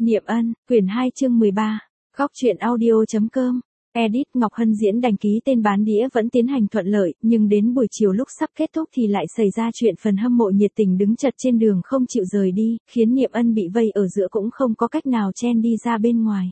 Niệm Ân, quyển 2 chương 13, góc truyện audio.com, edit Ngọc Hân diễn đành ký tên bán đĩa vẫn tiến hành thuận lợi, nhưng đến buổi chiều lúc sắp kết thúc thì lại xảy ra chuyện phần hâm mộ nhiệt tình đứng chật trên đường không chịu rời đi, khiến Niệm Ân bị vây ở giữa cũng không có cách nào chen đi ra bên ngoài.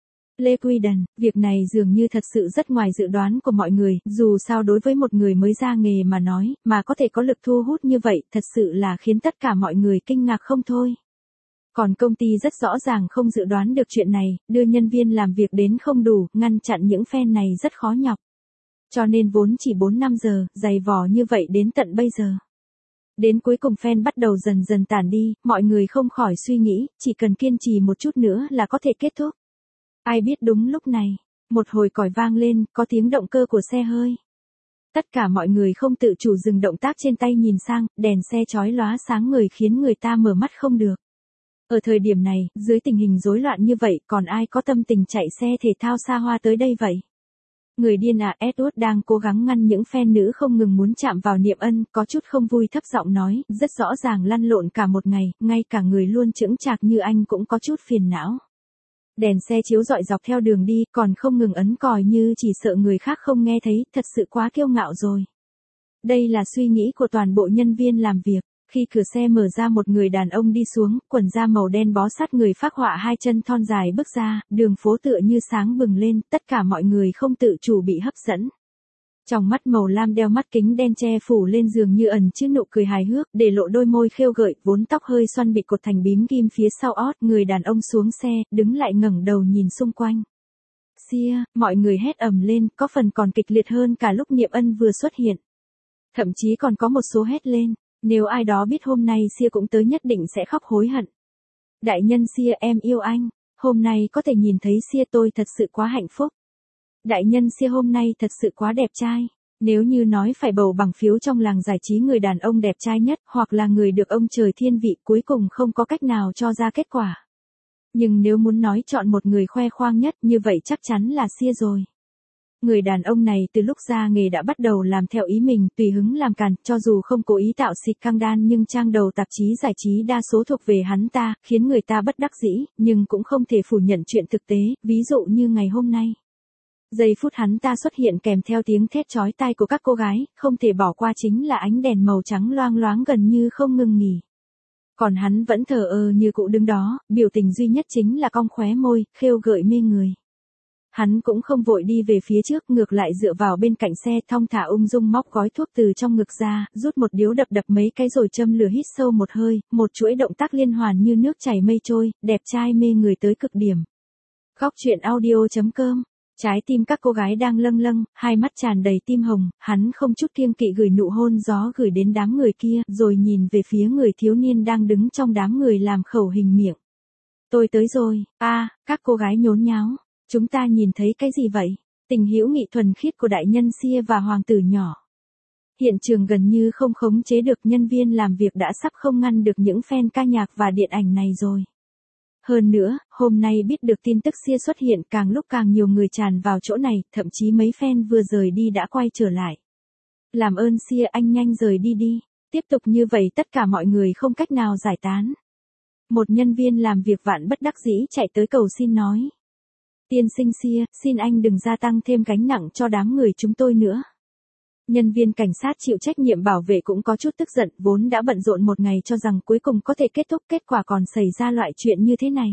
Lê Quy Đần, việc này dường như thật sự rất ngoài dự đoán của mọi người, dù sao đối với một người mới ra nghề mà nói, mà có thể có lực thu hút như vậy, thật sự là khiến tất cả mọi người kinh ngạc không thôi. Còn công ty rất rõ ràng không dự đoán được chuyện này, đưa nhân viên làm việc đến không đủ, ngăn chặn những fan này rất khó nhọc. Cho nên vốn chỉ 4-5 giờ, dày vò như vậy đến tận bây giờ. Đến cuối cùng fan bắt đầu dần dần tản đi, mọi người không khỏi suy nghĩ, chỉ cần kiên trì một chút nữa là có thể kết thúc. Ai biết đúng lúc này, một hồi còi vang lên, có tiếng động cơ của xe hơi. Tất cả mọi người không tự chủ dừng động tác trên tay nhìn sang, đèn xe chói lóa sáng người khiến người ta mở mắt không được. Ở thời điểm này, dưới tình hình rối loạn như vậy, còn ai có tâm tình chạy xe thể thao xa hoa tới đây vậy? Người điên à, Edward đang cố gắng ngăn những fan nữ không ngừng muốn chạm vào Niệm Ân, có chút không vui thấp giọng nói, rất rõ ràng lăn lộn cả một ngày, ngay cả người luôn chững chạc như anh cũng có chút phiền não. Đèn xe chiếu rọi dọc theo đường đi, còn không ngừng ấn còi như chỉ sợ người khác không nghe thấy, thật sự quá kiêu ngạo rồi. Đây là suy nghĩ của toàn bộ nhân viên làm việc. Khi cửa xe mở ra một người đàn ông đi xuống, quần da màu đen bó sát người phác họa hai chân thon dài bước ra, đường phố tựa như sáng bừng lên, tất cả mọi người không tự chủ bị hấp dẫn. Trong mắt màu lam đeo mắt kính đen che phủ lên giường như ẩn chứa nụ cười hài hước, để lộ đôi môi khêu gợi, vốn tóc hơi xoăn bị cột thành bím ghim phía sau ót, người đàn ông xuống xe, đứng lại ngẩng đầu nhìn xung quanh. Xia, mọi người hét ầm lên, có phần còn kịch liệt hơn cả lúc Niệm Ân vừa xuất hiện. Thậm chí còn có một số hét lên. Nếu ai đó biết hôm nay Xia cũng tới nhất định sẽ khóc hối hận. Đại nhân Xia, em yêu anh. Hôm nay có thể nhìn thấy Xia tôi thật sự quá hạnh phúc. Đại nhân Xia hôm nay thật sự quá đẹp trai. Nếu như nói phải bầu bằng phiếu trong làng giải trí người đàn ông đẹp trai nhất, hoặc là người được ông trời thiên vị, cuối cùng không có cách nào cho ra kết quả. Nhưng nếu muốn nói chọn một người khoe khoang nhất, như vậy chắc chắn là Xia rồi. Người đàn ông này từ lúc ra nghề đã bắt đầu làm theo ý mình, tùy hứng làm càn, cho dù không cố ý tạo xịt căng đan nhưng trang đầu tạp chí giải trí đa số thuộc về hắn ta, khiến người ta bất đắc dĩ, nhưng cũng không thể phủ nhận chuyện thực tế, ví dụ như ngày hôm nay. Giây phút hắn ta xuất hiện kèm theo tiếng thét chói tai của các cô gái, không thể bỏ qua chính là ánh đèn màu trắng loang loáng gần như không ngừng nghỉ. Còn hắn vẫn thờ ơ như cũ đứng đó, biểu tình duy nhất chính là cong khóe môi, khêu gợi mê người. Hắn cũng không vội đi về phía trước, ngược lại dựa vào bên cạnh xe thong thả ung dung móc gói thuốc từ trong ngực ra, rút một điếu đập mấy cái rồi châm lửa hít sâu một hơi, một chuỗi động tác liên hoàn như nước chảy mây trôi, đẹp trai mê người tới cực điểm. Góc truyện audio.com, trái tim các cô gái đang lâng lâng, hai mắt tràn đầy tim hồng, hắn không chút kiêng kỵ gửi nụ hôn gió gửi đến đám người kia, rồi nhìn về phía người thiếu niên đang đứng trong đám người làm khẩu hình miệng. Tôi tới rồi, các cô gái nhốn nháo. Chúng ta nhìn thấy cái gì vậy? Tình hữu nghị thuần khiết của đại nhân Xia và hoàng tử nhỏ. Hiện trường gần như không khống chế được, nhân viên làm việc đã sắp không ngăn được những fan ca nhạc và điện ảnh này rồi. Hơn nữa, hôm nay biết được tin tức Xia xuất hiện càng lúc càng nhiều người tràn vào chỗ này, thậm chí mấy fan vừa rời đi đã quay trở lại. Làm ơn Xia anh nhanh rời đi đi, tiếp tục như vậy tất cả mọi người không cách nào giải tán. Một nhân viên làm việc vạn bất đắc dĩ chạy tới cầu xin nói. Tiên sinh Xia, xin anh đừng gia tăng thêm gánh nặng cho đám người chúng tôi nữa. Nhân viên cảnh sát chịu trách nhiệm bảo vệ cũng có chút tức giận, vốn đã bận rộn một ngày cho rằng cuối cùng có thể kết thúc, kết quả còn xảy ra loại chuyện như thế này.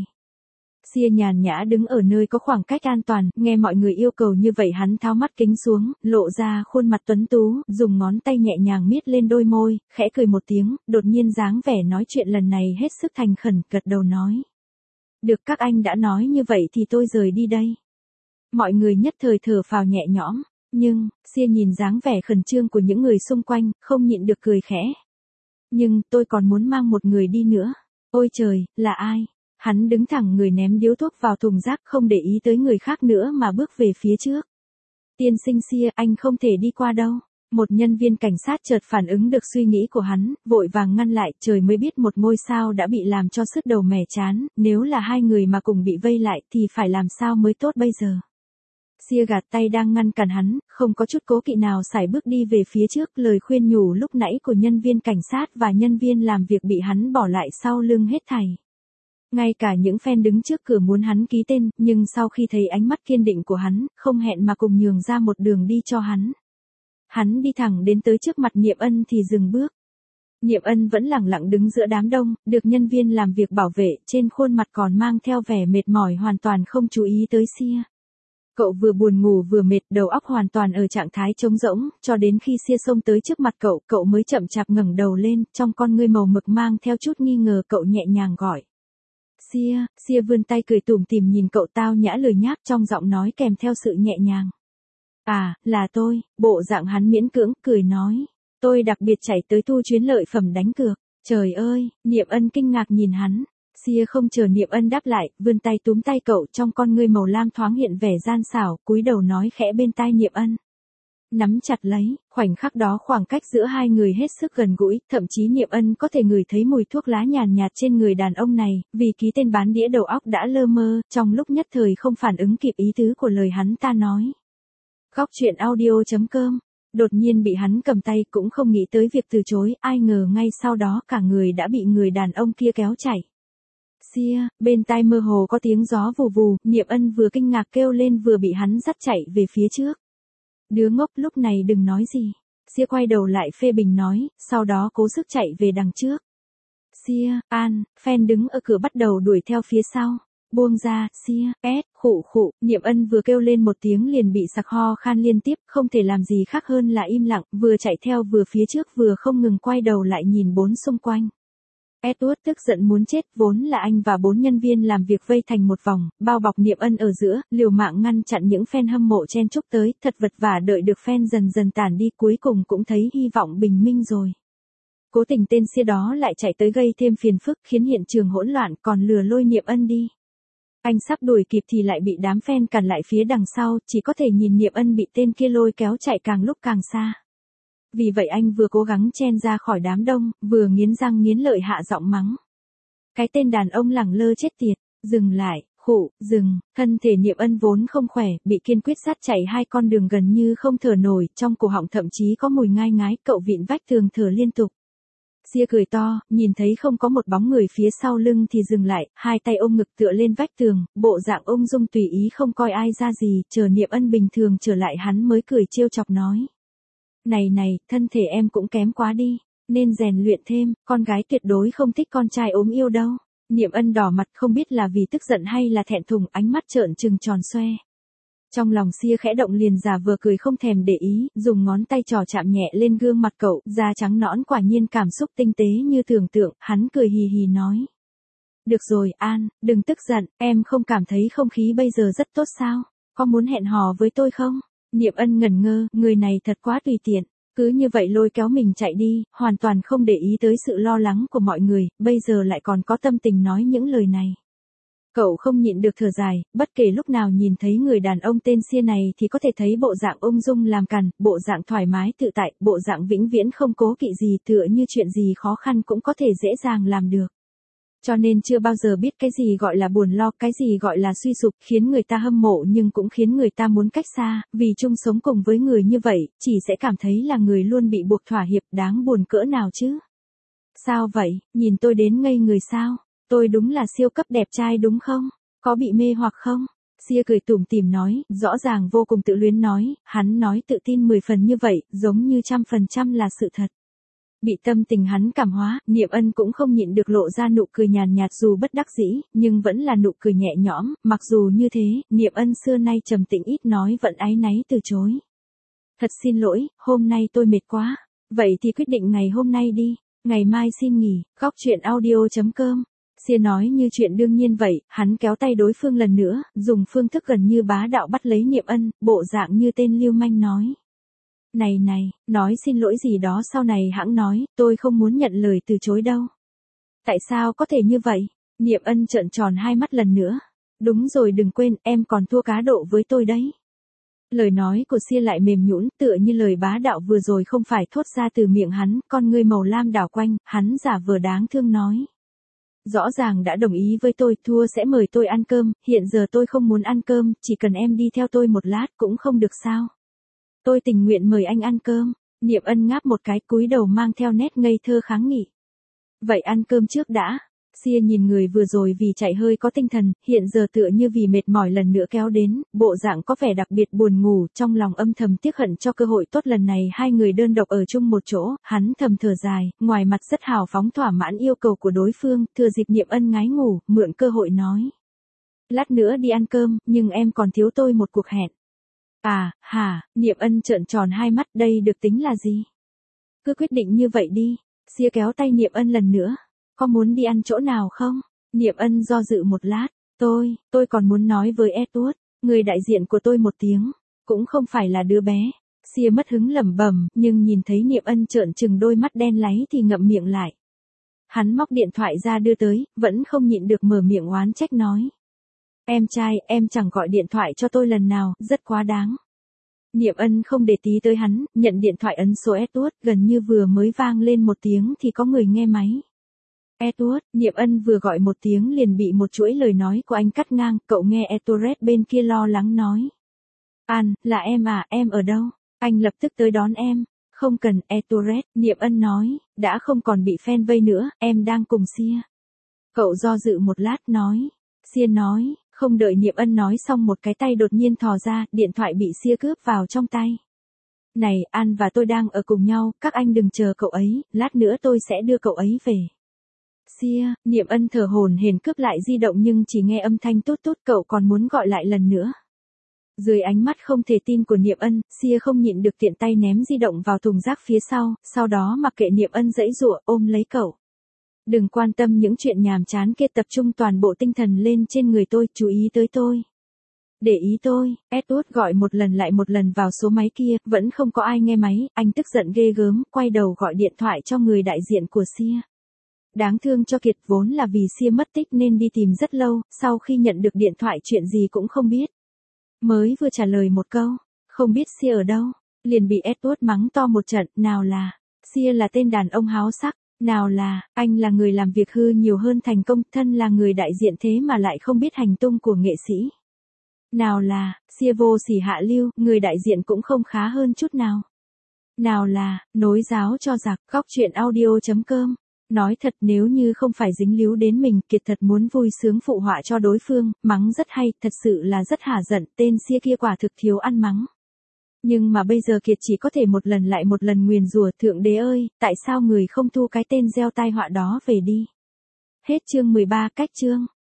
Xia nhàn nhã đứng ở nơi có khoảng cách an toàn, nghe mọi người yêu cầu như vậy hắn tháo mắt kính xuống, lộ ra khuôn mặt tuấn tú, dùng ngón tay nhẹ nhàng miết lên đôi môi, khẽ cười một tiếng, đột nhiên dáng vẻ nói chuyện lần này hết sức thành khẩn, gật đầu nói. Được, các anh đã nói như vậy thì tôi rời đi đây. Mọi người nhất thời thở phào nhẹ nhõm, nhưng, Xia nhìn dáng vẻ khẩn trương của những người xung quanh, không nhịn được cười khẽ. Nhưng, tôi còn muốn mang một người đi nữa. Ôi trời, là ai? Hắn đứng thẳng người ném điếu thuốc vào thùng rác, không để ý tới người khác nữa mà bước về phía trước. Tiên sinh Xia, anh không thể đi qua đâu. Một nhân viên cảnh sát chợt phản ứng được suy nghĩ của hắn, vội vàng ngăn lại, trời mới biết một ngôi sao đã bị làm cho sứt đầu mẻ chán, nếu là hai người mà cùng bị vây lại thì phải làm sao mới tốt bây giờ. Xia gạt tay đang ngăn cản hắn, không có chút cố kỵ nào sải bước đi về phía trước, lời khuyên nhủ lúc nãy của nhân viên cảnh sát và nhân viên làm việc bị hắn bỏ lại sau lưng hết thảy. Ngay cả những fan đứng trước cửa muốn hắn ký tên, nhưng sau khi thấy ánh mắt kiên định của hắn, không hẹn mà cùng nhường ra một đường đi cho hắn. Hắn đi thẳng đến tới trước mặt Niệm Ân thì dừng bước. Niệm Ân vẫn lẳng lặng đứng giữa đám đông, được nhân viên làm việc bảo vệ, trên khuôn mặt còn mang theo vẻ mệt mỏi hoàn toàn không chú ý tới Sia. Cậu vừa buồn ngủ vừa mệt, đầu óc hoàn toàn ở trạng thái trống rỗng, cho đến khi Sia xông tới trước mặt cậu, cậu mới chậm chạp ngẩng đầu lên, trong con ngươi màu mực mang theo chút nghi ngờ, cậu nhẹ nhàng gọi. Sia vươn tay cười tủm tỉm nhìn cậu, tao nhã lười nhác, trong giọng nói kèm theo sự nhẹ nhàng. À, là tôi, bộ dạng hắn miễn cưỡng, cười nói. Tôi đặc biệt chạy tới thu chuyến lợi phẩm đánh cược. Trời ơi, Niệm Ân kinh ngạc nhìn hắn. Sia không chờ Niệm Ân đáp lại, vươn tay túm tay cậu, trong con ngươi màu lam thoáng hiện vẻ gian xảo, cúi đầu nói khẽ bên tai Niệm Ân. Nắm chặt lấy, khoảnh khắc đó khoảng cách giữa hai người hết sức gần gũi, thậm chí Niệm Ân có thể ngửi thấy mùi thuốc lá nhàn nhạt trên người đàn ông này, vì ký tên bán đĩa đầu óc đã lơ mơ, trong lúc nhất thời không phản ứng kịp ý tứ của lời hắn ta nói. Góc truyện audio.com. Đột nhiên bị hắn cầm tay, cũng không nghĩ tới việc từ chối, ai ngờ ngay sau đó cả người đã bị người đàn ông kia kéo chạy. Sia, bên tai mơ hồ có tiếng gió vù vù, Niệm Ân vừa kinh ngạc kêu lên vừa bị hắn dắt chạy về phía trước. Đứa ngốc, lúc này đừng nói gì. Sia quay đầu lại phê bình nói, sau đó cố sức chạy về đằng trước. Sia, fan đứng ở cửa bắt đầu đuổi theo phía sau. Buông ra, Sia, khụ, Niệm Ân vừa kêu lên một tiếng liền bị sặc ho khan liên tiếp, không thể làm gì khác hơn là im lặng, vừa chạy theo vừa phía trước vừa không ngừng quay đầu lại nhìn bốn xung quanh. Edward tức giận muốn chết, vốn là anh và 4 nhân viên làm việc vây thành một vòng, bao bọc Niệm Ân ở giữa, liều mạng ngăn chặn những fan hâm mộ chen chúc tới, thật vật vả đợi được fan dần dần tản đi, cuối cùng cũng thấy hy vọng bình minh rồi. Cố tình tên Sia đó lại chạy tới gây thêm phiền phức, khiến hiện trường hỗn loạn, còn lừa lôi Niệm Ân đi. Anh sắp đuổi kịp thì lại bị đám fan cản lại phía đằng sau, chỉ có thể nhìn Niệm Ân bị tên kia lôi kéo chạy càng lúc càng xa. Vì vậy anh vừa cố gắng chen ra khỏi đám đông, vừa nghiến răng nghiến lợi hạ giọng mắng. Cái tên đàn ông lẳng lơ chết tiệt, dừng lại, dừng, thân thể Niệm Ân vốn không khỏe, bị kiên quyết sát chạy 2 con đường gần như không thở nổi, trong cổ họng thậm chí có mùi ngai ngái, cậu vịn vách tường thở liên tục. Sia cười to, nhìn thấy không có một bóng người phía sau lưng thì dừng lại, 2 tay ôm ngực tựa lên vách tường, bộ dạng ung dung tùy ý không coi ai ra gì, chờ Niệm Ân bình thường trở lại hắn mới cười trêu chọc nói. Này, thân thể em cũng kém quá đi, nên rèn luyện thêm, con gái tuyệt đối không thích con trai ốm yêu đâu. Niệm Ân đỏ mặt không biết là vì tức giận hay là thẹn thùng, ánh mắt trợn trừng tròn xoe. Trong lòng Sia khẽ động liền giả vờ cười không thèm để ý, dùng ngón tay trò chạm nhẹ lên gương mặt cậu, da trắng nõn quả nhiên cảm xúc tinh tế như tưởng tượng, hắn cười hì hì nói. Được rồi, đừng tức giận, em không cảm thấy không khí bây giờ rất tốt sao, có muốn hẹn hò với tôi không? Niệm Ân ngẩn ngơ, người này thật quá tùy tiện, cứ như vậy lôi kéo mình chạy đi, hoàn toàn không để ý tới sự lo lắng của mọi người, bây giờ lại còn có tâm tình nói những lời này. Cậu không nhịn được thở dài, bất kể lúc nào nhìn thấy người đàn ông tên Sia này thì có thể thấy bộ dạng ung dung làm càn, bộ dạng thoải mái tự tại, bộ dạng vĩnh viễn không cố kỵ gì, tựa như chuyện gì khó khăn cũng có thể dễ dàng làm được. Cho nên chưa bao giờ biết cái gì gọi là buồn lo, cái gì gọi là suy sụp, khiến người ta hâm mộ nhưng cũng khiến người ta muốn cách xa, vì chung sống cùng với người như vậy, chỉ sẽ cảm thấy là người luôn bị buộc thỏa hiệp, đáng buồn cỡ nào chứ. Sao vậy, nhìn tôi đến ngây người sao? Tôi đúng là siêu cấp đẹp trai đúng không? Có bị mê hoặc không? Sia cười tủm tỉm nói, rõ ràng vô cùng tự luyến nói, hắn nói tự tin 10 phần như vậy, giống như 100% là sự thật. Bị tâm tình hắn cảm hóa, Niệm Ân cũng không nhịn được lộ ra nụ cười nhàn nhạt dù bất đắc dĩ, nhưng vẫn là nụ cười nhẹ nhõm, mặc dù như thế, Niệm Ân xưa nay trầm tĩnh ít nói vẫn áy náy từ chối. Thật xin lỗi, hôm nay tôi mệt quá, vậy thì quyết định ngày hôm nay đi, ngày mai xin nghỉ, góc truyện audio.com. Sia nói như chuyện đương nhiên vậy, hắn kéo tay đối phương lần nữa, dùng phương thức gần như bá đạo bắt lấy Niệm Ân, bộ dạng như tên lưu manh nói. Này, nói xin lỗi gì đó sau này hãng nói, tôi không muốn nhận lời từ chối đâu. Tại sao có thể như vậy? Niệm Ân trợn tròn hai mắt lần nữa. Đúng rồi, đừng quên, em còn thua cá độ với tôi đấy. Lời nói của Sia lại mềm nhũn, tựa như lời bá đạo vừa rồi không phải thốt ra từ miệng hắn, con ngươi màu lam đảo quanh, hắn giả vờ đáng thương nói. Rõ ràng đã đồng ý với tôi, thua sẽ mời tôi ăn cơm, hiện giờ tôi không muốn ăn cơm, chỉ cần em đi theo tôi một lát cũng không được sao. Tôi tình nguyện mời anh ăn cơm. Niệm Ân ngáp một cái, cúi đầu mang theo nét ngây thơ kháng nghị. Vậy ăn cơm trước đã. Sia nhìn người vừa rồi vì chạy hơi có tinh thần, hiện giờ tựa như vì mệt mỏi lần nữa kéo đến, bộ dạng có vẻ đặc biệt buồn ngủ, trong lòng âm thầm tiếc hận cho cơ hội tốt lần này hai người đơn độc ở chung một chỗ, hắn thầm thở dài, ngoài mặt rất hào phóng thỏa mãn yêu cầu của đối phương, thừa dịp Niệm Ân ngái ngủ, mượn cơ hội nói. Lát nữa đi ăn cơm, nhưng em còn thiếu tôi một cuộc hẹn. À, hả, Niệm Ân trợn tròn hai mắt, đây được tính là gì? Cứ quyết định như vậy đi. Sia kéo tay Niệm Ân lần nữa. Có muốn đi ăn chỗ nào không? Niệm Ân do dự một lát. Tôi còn muốn nói với Edward, người đại diện của tôi một tiếng. Cũng không phải là đứa bé. Sia mất hứng lẩm bẩm, nhưng nhìn thấy Niệm Ân trợn trừng đôi mắt đen láy thì ngậm miệng lại. Hắn móc điện thoại ra đưa tới, vẫn không nhịn được mở miệng oán trách nói. Em trai, em chẳng gọi điện thoại cho tôi lần nào, rất quá đáng. Niệm Ân không để ý tới hắn, nhận điện thoại ấn số Edward, gần như vừa mới vang lên một tiếng thì có người nghe máy. Edward, Niệm Ân vừa gọi một tiếng liền bị một chuỗi lời nói của anh cắt ngang, cậu nghe Edward bên kia lo lắng nói. An, là em à, em ở đâu? Anh lập tức tới đón em. Không cần, Edward, Niệm Ân nói, đã không còn bị fan vây nữa, em đang cùng Sia. Cậu do dự một lát nói. Sia nói, không đợi Niệm Ân nói xong một cái tay đột nhiên thò ra, điện thoại bị Sia cướp vào trong tay. Này, An và tôi đang ở cùng nhau, các anh đừng chờ cậu ấy, lát nữa tôi sẽ đưa cậu ấy về. Sia, Niệm Ân thở hổn hển cướp lại di động nhưng chỉ nghe âm thanh tút tút, cậu còn muốn gọi lại lần nữa. Dưới ánh mắt không thể tin của Niệm Ân, Sia không nhịn được tiện tay ném di động vào thùng rác phía sau đó mặc kệ Niệm Ân giãy giụa ôm lấy cậu. Đừng quan tâm những chuyện nhàm chán kia, tập trung toàn bộ tinh thần lên trên người tôi, chú ý tới tôi. Để ý tôi, Edward gọi một lần lại một lần vào số máy kia, vẫn không có ai nghe máy, anh tức giận ghê gớm, quay đầu gọi điện thoại cho người đại diện của Sia. Đáng thương cho Kiệt, vốn là vì Sia mất tích nên đi tìm rất lâu, sau khi nhận được điện thoại chuyện gì cũng không biết. Mới vừa trả lời một câu, không biết Sia ở đâu, liền bị Edward mắng to một trận, nào là, Sia là tên đàn ông háo sắc. Nào là, anh là người làm việc hư nhiều hơn thành công, thân là người đại diện thế mà lại không biết hành tung của nghệ sĩ. Nào là, Sia vô sỉ hạ lưu, người đại diện cũng không khá hơn chút nào. Nào là, nối giáo cho giặc, góc chuyện audio.com. Nói thật, nếu như không phải dính líu đến mình, Kiệt thật muốn vui sướng phụ họa cho đối phương, mắng rất hay, thật sự là rất hả giận, tên Sia kia quả thực thiếu ăn mắng. Nhưng mà bây giờ Kiệt chỉ có thể một lần lại một lần nguyền rủa, Thượng Đế ơi, tại sao người không thu cái tên gieo tai họa đó về đi. Hết chương 13, cách chương.